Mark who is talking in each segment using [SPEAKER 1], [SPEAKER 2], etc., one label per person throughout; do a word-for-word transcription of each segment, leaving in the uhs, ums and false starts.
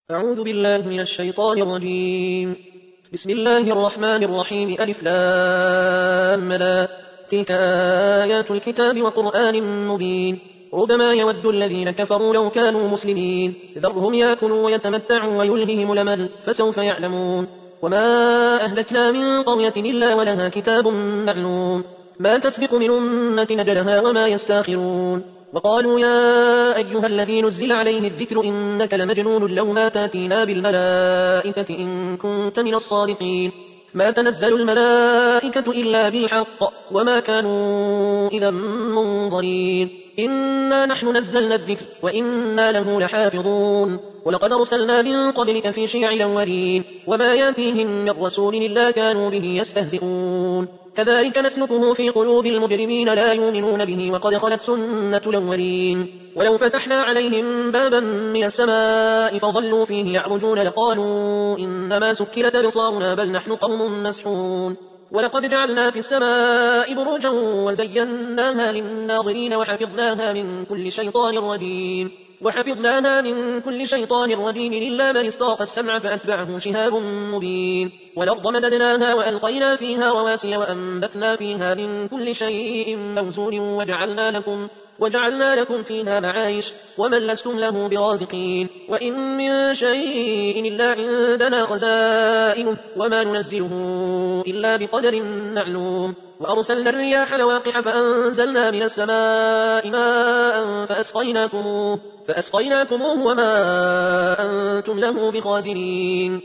[SPEAKER 1] أعوذ بالله من الشيطان الرجيم. بسم الله الرحمن الرحيم. ألف لام لا تلك آيات الكتاب وقرآن مبين. ربما يود الذين كفروا لو كانوا مسلمين ذرهم يأكلوا ويتمتعوا ويلههم الأمل فسوف يعلمون. وما أهلكنا من قرية إلا ولها كتاب معلوم ما تسبق من أمة أجلها وما يستاخرون. وقالوا يا أيها الذي نزل عليه الذكر إنك لمجنون لو ما تاتينا بالملائكة إن كنت من الصادقين. ما تنزل الملائكة إلا بالحق وما كانوا إذا منظرين. إنا نحن نزلنا الذكر وإنا له لحافظون. ولقد أرسلنا من قبلك في شيع الأولين وما ياتيهم من رسول إلا كانوا به يستهزئون. كذلك نسلكه في قلوب المجرمين لا يؤمنون به وقد خلت سنة الأولين. ولو فتحنا عليهم بابا من السماء فظلوا فيه يعرجون لقالوا إنما سكرت أبصارنا بل نحن قوم مسحورون. ولقد جعلنا في السماء بروجا وزيناها للناظرين وحفظناها من كل شيطان رجيم وحفظناها من كل شيطان رجيم إلا من استرق السمع فأتبعه شهاب مبين. والأرض مددناها وألقينا فيها رواسي وأنبتنا فيها من كل شيء موزون وجعلنا لكم وجعلنا لكم فيها معايش ومن لستم له برازقين. وإن من شيء إلا عندنا خزائنه وما ننزله إلا بقدر معلوم. وأرسلنا الرياح لواقح فأنزلنا من السماء ماء فأسقيناكموه, فأسقيناكموه وما أنتم له بخازنين.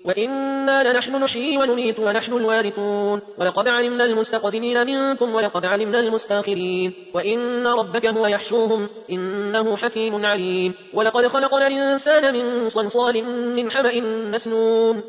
[SPEAKER 1] وإنا لنحن نحيي ونميت ونحن الوارثون. ولقد علمنا المستقدمين منكم ولقد علمنا المستاخرين. وإن ربك هو يحشوهم إنه حكيم عليم. ولقد خلقنا الإنسان من صلصال من حمأ مسنون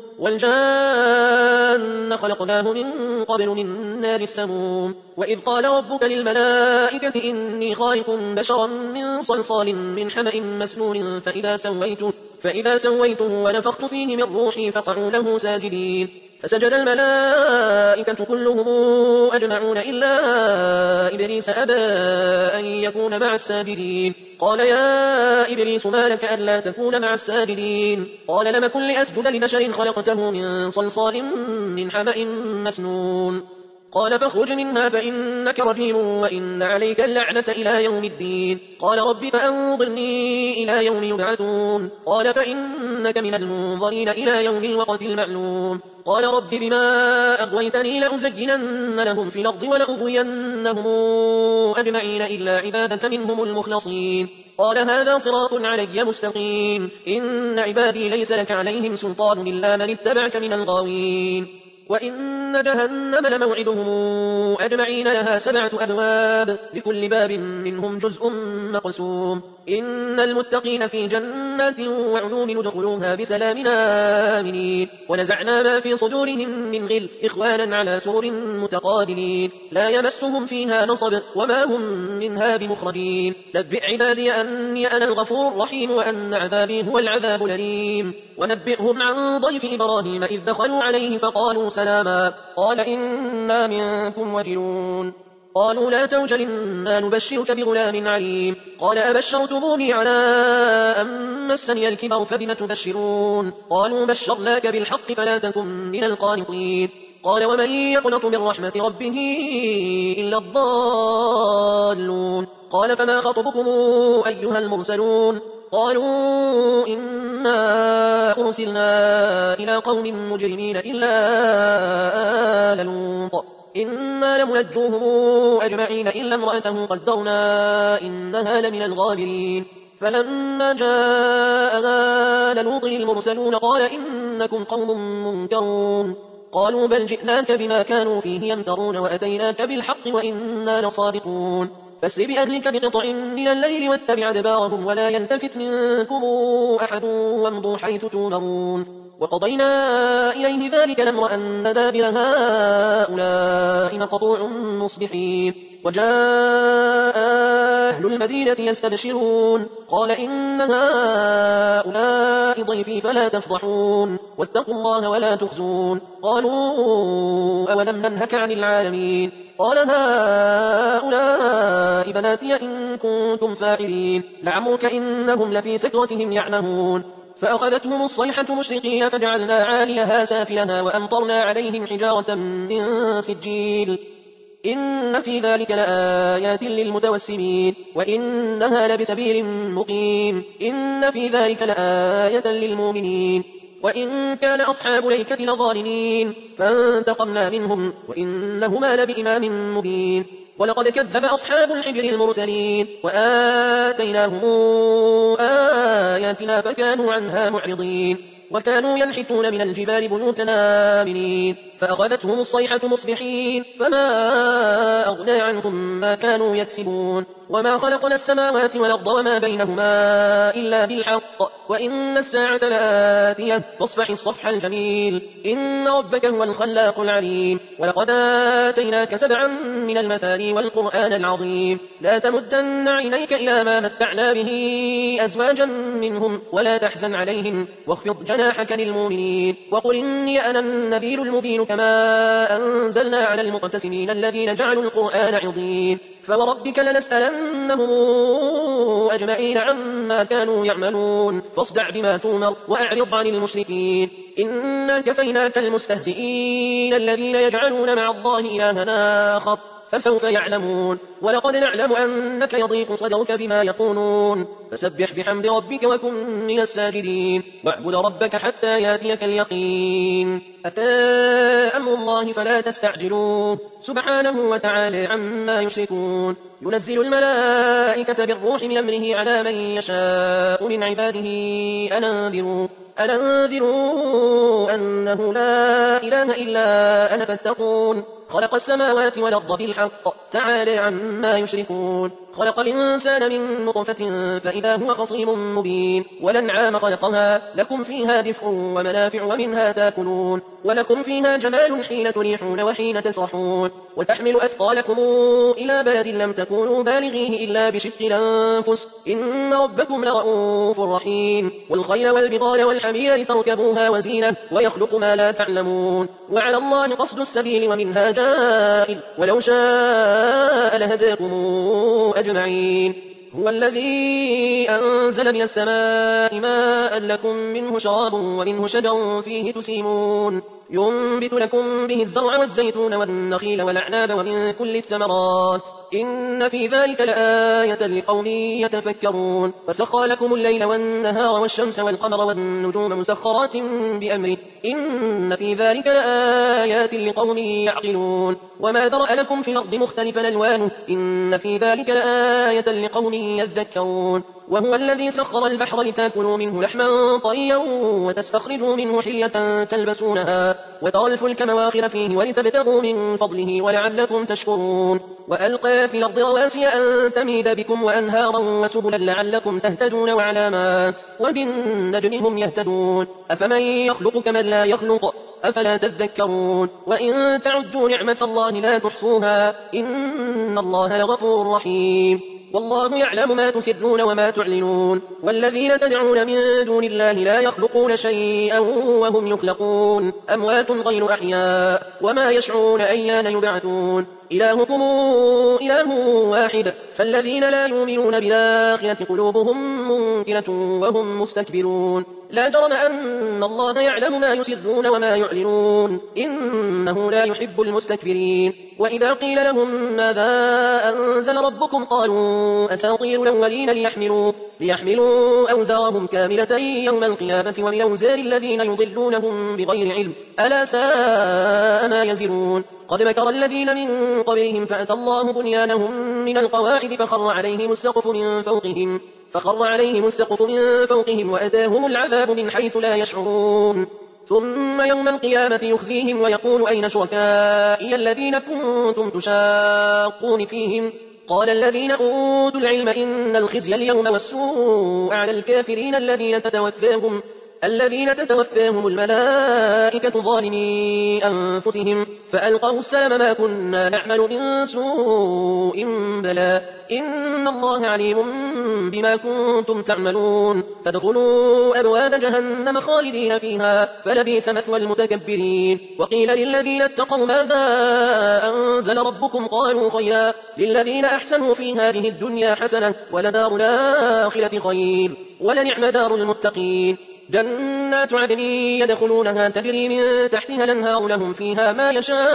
[SPEAKER 1] والجان خلقناه من قبل من نار السموم. وإذ قال ربك للملائكة إني خالق بشرا من صلصال من حمأ مسنون فإذا سويته فإذا سويته ونفخت فيه من روحي فقعوا له ساجدين. فسجد الملائكة كلهم أجمعون إلا إبليس أبى أن يكون مع الساجدين. قال يا إبليس ما لك ألا تكون مع الساجدين؟ قال لم كن لأسجد لبشر خلقته من صلصال من حمأ مسنون. قال فاخرج منها فإنك رجيم وإن عليك اللعنة إلى يوم الدين. قال رب فأنظرني إلى يوم يبعثون. قال فإنك من المنظرين إلى يوم الوقت المعلوم. قال رب بما أغويتني لأزينن لهم في الأرض ولأغوينهم أجمعين إلا عبادك منهم المخلصين. قال هذا صراط علي مستقيم. إن عبادي ليس لك عليهم سلطان إلا من اتبعك من الغاوين. وإن جهنم لموعدهم أجمعين لها سبعة أبواب لكل باب منهم جزء مقسوم. إن المتقين في جنات وعيون ندخلوها بسلام آمنين. ونزعنا ما في صدورهم من غل إخوانا على سرر متقابلين لا يمسهم فيها نصب وما هم منها بمخرجين. نبئ عبادي أني أنا الغفور الرحيم وأن عذابي هو العذاب الأليم. ونبئهم عن ضيف إبراهيم إذ دخلوا عليه فقالوا سلاما قال إنا منكم وجلون. قالوا لا توجل إنا نبشرك بغلام عليم. قال أبشرتموني على أن مسني الكبر فبم تبشرون؟ قالوا بشرناك بالحق فلا تكن من القانطين. قال ومن يقنط من رحمة ربه إلا الضالون. قال فما خطبكم أيها المرسلون؟ قالوا إنا أرسلنا إلى قوم مجرمين إلا آل لوط إنا لمنجوهم أجمعين إلا امرأته قدرنا إنها لمن الغابرين. فلما جاء آل لوط المرسلون قال إنكم قوم منكرون. قالوا بل جئناك بما كانوا فيه يمترون وأتيناك بالحق وإنا لصادقون. فاسر بأهلك بقطع من الليل واتبع أدبارهم ولا يلتفت منكم أحد وامضوا حيث تؤمرون. وقضينا إليه ذلك الأمر أن دابر هؤلاء مقطوع مصبحين. وجاء أهل المدينة يستبشرون. قال إن هؤلاء ضيفي فلا تفضحون واتقوا الله ولا تخزون. قالوا أولم ننهك عن العالمين؟ قال هؤلاء بناتي إن كنتم فاعلين. لعمرك إنهم لفي سكرتهم يعمهون. فأخذتهم الصيحة مشرقين فجعلنا عاليها سافلها وأمطرنا عليهم حجارة من سجيل إن في ذلك لآيات للمتوسمين وإنها لبسبيل مقيم إن في ذلك لآية للمؤمنين وإن كان أصحاب الأيكة لظالمين فانتقمنا منهم وإنهما لبإمام مبين ولقد كذب أصحاب الحجر المرسلين وآتيناهم آياتنا فكانوا عنها معرضين وكانوا ينحتون من الجبال بيوتا آمنين فأخذتهم الصيحة مصبحين فما أغنى عنهم ما كانوا يكسبون وما خلقنا السماوات والأرض وما بينهما إلا بالحق وإن الساعة لآتية فاصفح الصفح الجميل إن ربك هو الخلاق العليم ولقد آتيناك سبعا من المثاني والقرآن العظيم لا تمدن عينيك إلى ما متعنا به أزواجا منهم ولا تحزن عليهم واخفض جناحك للمؤمنين وقل إني أنا النذير المبين كما أنزلنا على المقتسمين الذين جعلوا القرآن عظيم فوربك لنسألنهم أجمعين عما كانوا يعملون فاصدع بما تومر وأعرض عن المشركين إنا كفيناك المستهزئين الذين يجعلون مع الله إلها آخر فسوف يعلمون ولقد نعلم أنك يضيق صدرك بما يقولون فسبح بحمد ربك وكن من الساجدين واعبد ربك حتى ياتيك اليقين أتى أمر الله فلا تستعجلوه سبحانه وتعالى عما يشركون ينزل الملائكة بالروح من أمره على من يشاء من عباده أنذروا أنذروا أنه لا إله إلا أنا فاتقون خلق السماوات والأرض بالحق تعالى عما يشركون خلق الإنسان من نطفة فإذا هو خصيم مبين والأنعام خلقها لكم فيها دفء ومنافع ومنها تاكلون ولكم فيها جمال حين تريحون وحين تسرحون وتحمل أثقالكم إلى بلد لم تكونوا بالغيه إلا بشق الأنفس إن ربكم لرؤوف رحيم والخيل والبغال والحمير تركبوها وزينة ويخلق ما لا تعلمون وعلى الله قصد السبيل ومنها جائر ولو شاء لهداكم أجمعين هو الذي أنزل من السماء ماء لكم منه شراب ومنه شجر فيه تسيمون ينبت لكم به الزرع والزيتون والنخيل والأعناب ومن كل الثمرات إن في ذلك لآية لقوم يتفكرون وسخر لكم الليل والنهار والشمس والقمر والنجوم مسخرات بأمره إن في ذلك لآيات لقوم يعقلون وما ذرأ لكم في الأرض مختلفا ألوانه إن في ذلك لآية لقوم يذكرون وهو الذي سخر البحر لتاكلوا منه لحما طريا وتستخرجوا منه حلية تلبسونها وترى الفلك مواخر فيه ولتبتغوا من فضله ولعلكم تشكرون وألقى في الأرض رواسي أن تميد بكم وأنهارا وسبلا لعلكم تهتدون وعلامات وبالنجم هم يهتدون أفمن يخلق كمن لا يخلق أفلا تذكرون وإن تعدوا نعمة الله لا تحصوها إن الله لغفور رحيم والله يعلم ما تسرون وما تعلنون والذين تدعون من دون الله لا يخلقون شيئا وهم يخلقون أموات غير أحياء وما يشعرون أيان يبعثون إلهكم إله واحد فالذين لا يؤمنون بالآخرة قلوبهم منكرة وهم مستكبرون لا جرم أن الله يعلم ما يسرون وما يعلنون إنه لا يحب المستكبرين وإذا قيل لهم ماذا أنزل ربكم قالوا أساطير الأولين ليحملوا, ليحملوا أوزارهم كاملة يوم القيامة ومن أوزار الذين يضلونهم بغير علم ألا ساء ما يزرون قد مكر الذين من قبلهم فأتى الله بنيانهم من القواعد فخر عليهم السقف من فوقهم فخر عليهم السقف من فوقهم وأتاهم العذاب من حيث لا يشعرون ثم يوم القيامة يخزيهم ويقول أين شركائي الذين كنتم تشاقون فيهم قال الذين أوتوا العلم إن الخزي اليوم والسوء على الكافرين الذين تتوفاهم الذين تتوفاهم الملائكة ظالمي أنفسهم فألقوا السلام ما كنا نعمل من سوء بلى إن الله عليم بما كنتم تعملون فادخلوا أبواب جهنم خالدين فيها فلبئس مثوى المتكبرين وقيل للذين اتقوا ماذا أنزل ربكم قالوا خيرا للذين أحسنوا في هذه الدنيا حسنة ولدار الآخرة خير ولنعم دار المتقين جنات عدن يدخلونها تجري من تحتها الأنهار لهم فيها ما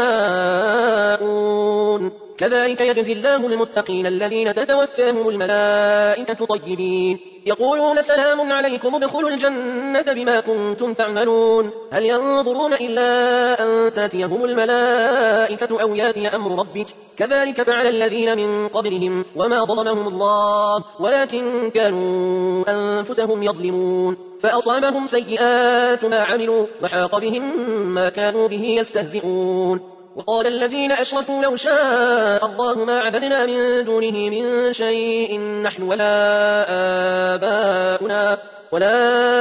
[SPEAKER 1] يشاءون كذلك يجزي الله المتقين الذين تتوفاهم الملائكة طيبين يقولون سلام عليكم ادخلوا الجنة بما كنتم تعملون هل ينظرون إلا أن تأتيهم الملائكة أو يأتي أمر ربك كذلك فعل الذين من قبلهم وما ظلمهم الله ولكن كانوا أنفسهم يظلمون فأصابهم سيئات ما عملوا وحاق بهم ما كانوا به يستهزئون وقال الذين أشركوا لو شاء الله ما عبدنا من دونه من شيء نحن ولا آباؤنا ولا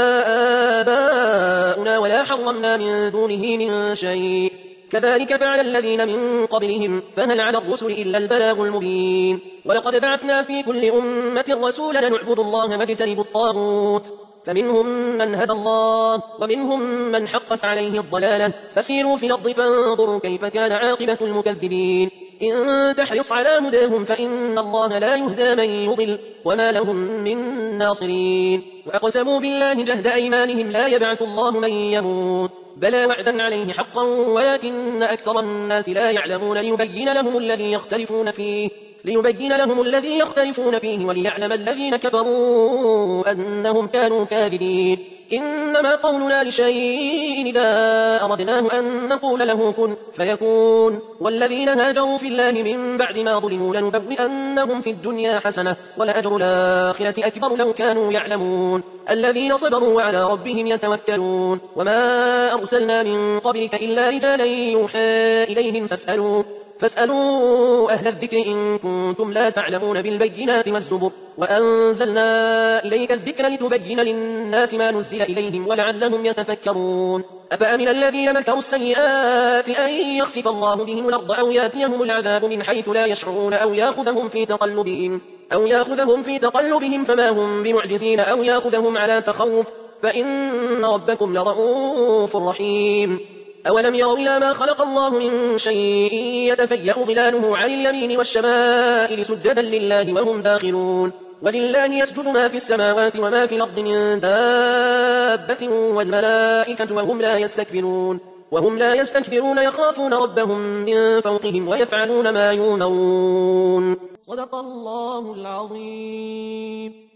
[SPEAKER 1] آباؤنا ولا حرمنا من دونه من شيء كذلك فعل الذين من قبلهم فهل على الرسل إلا البلاغ المبين ولقد بعثنا في كل أمة رسولا نعبد الله واجتنبوا الطاغوت فمنهم من هدى الله ومنهم من حقت عليه الضلالة فسيروا في الأرض فانظروا كيف كان عاقبة المكذبين إن تحرص على هداهم فإن الله لا يهدى من يضل وما لهم من ناصرين وأقسموا بالله جهد أيمانهم لا يبعث الله من يموت بلى وعدا عليه حقا ولكن أكثر الناس لا يعلمون ليبين لهم الذي يختلفون فيه ليبين لهم الذي يختلفون فيه وليعلم الذين كفروا أنهم كانوا كاذبين إنما قولنا لشيء إذا أردناه أن نقول له كن فيكون والذين هاجروا في الله من بعد ما ظلموا لنبوئنهم في الدنيا حسنة ولأجر الآخرة أكبر لو كانوا يعلمون الذين صبروا وعلى ربهم يتوكلون وما أرسلنا من قبلك إلا رجالا يوحى إليهم فاسألوا فاسألوا أهل الذكر إن كنتم لا تعلمون بالبينات والزبر وأنزلنا إليك الذكر لتبين للناس ما نزل إليهم ولعلهم يتفكرون أفأمن الذين مكروا السيئات أن يخسف الله بهم الأرض أو ياتيهم العذاب من حيث لا يشعرون أو يأخذهم في تقلبهم أو يأخذهم في تقلبهم فما هم بمعجزين أو يأخذهم على تخوف فإن ربكم لرؤوف رحيم أولم يروا إلى ما خلق الله من شيء يتفيأ ظلاله عن اليمين والشمائل سجدا لله وهم داخلون ولله يسجد ما في السماوات وما في الأرض من دابة والملائكة وهم لا يستكبرون وهم لا يستكبرون يخافون ربهم من فوقهم ويفعلون ما يؤمرون صدق الله العظيم.